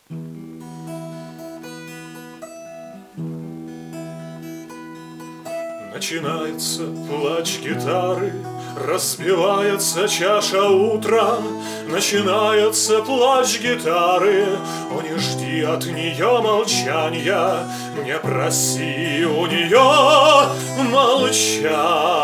Начинается плач гитары, разбивается чаша утра. Начинается плач гитары, о, не жди от нее молчания, не проси у нее молчания.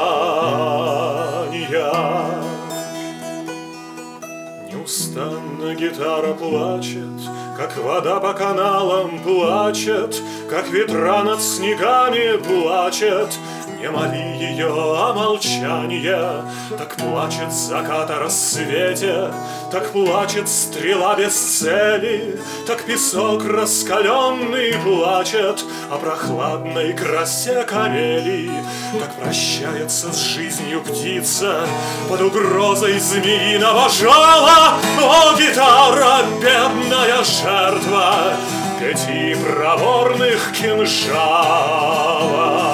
Неустанно гитара плачет, как вода по каналам плачет, как ветра над снегами плачет. Не моли ее о молчании, так плачет закат о рассвете, так плачет стрела без цели, так песок раскаленный плачет о прохладной красе Карелии, так прощается с жизнью птица под угрозой змеиного жала. О, гитара, бедная жертва 5 проворных кинжалов!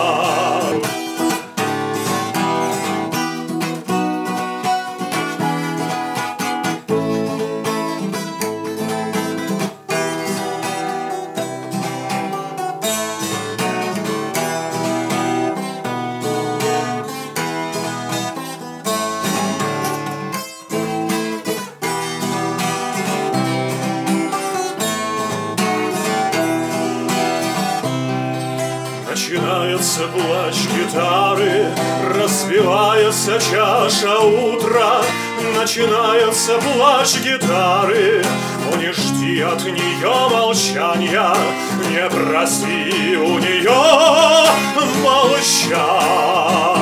Начинается плач гитары, разбивается чаша утра. Начинается плач гитары, о, не жди от нее молчания, не проси у нее молчания.